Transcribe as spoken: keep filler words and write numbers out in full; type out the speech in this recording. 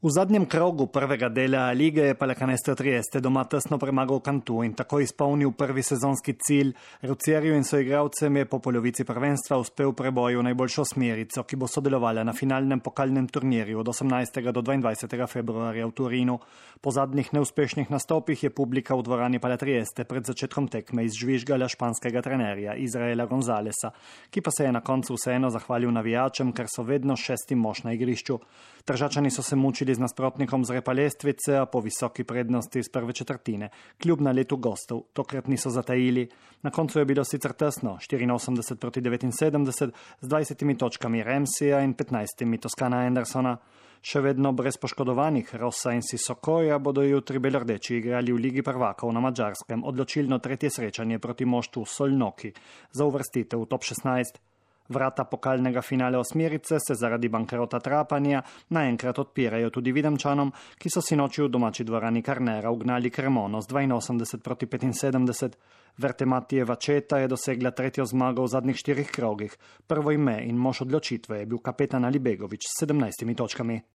V zadnjem krogu prvega dela lige je Palekanesto Trieste doma tesno premagal Cantu in tako izpolnil prvi sezonski cilj. Rucerju in soigralcem je po polovici prvenstva uspel preboj v najboljšo osmerico, ki bo sodelovala na finalnem pokalnem turnirju od osemnajstega do dvaindvajsetega februarja v Turinu. Po zadnjih neuspešnih nastopih je publika v dvorani Pala Trieste pred začetkom tekme izžvižgala španskega trenerja Israela Gonzalesa, ki pa se je na koncu vseeno zahvalil navijačem, ker so vedno šesti mož na igrišču. Tržačani so se mučili z nasprotnikom z repa lestvice, a po visoki prednosti iz prve četrtine, kljub naletu gostov, tokrat niso zatajili. Na koncu je bilo sicer tesno, štiriinosemdeset proti devetinsedemdeset, z dvajsetimi točkami Ramsija in petnajstimi Toskana Andersona. Še vedno brez poškodovanih Rossa in Sissokoja bodo jutri belordeči igrali v Ligi prvakov na Madžarskem odločilno tretje srečanje proti moštvu Solnoki za uvrstitev v top šestnajst. Vrata pokalnega finale osmerice se zaradi bankrota Trapanja naenkrat odpirajo tudi Videmčanom, ki so sinoči v domači dvorani Karnera ugnali Cremono z dvainosemdeset proti petinsedemdeset. Vertematijeva četa je dosegla tretjo zmago v zadnjih štirih krogih. Prvo ime in mož odločitve je bil kapetan Alibegovič s sedemnajstimi točkami.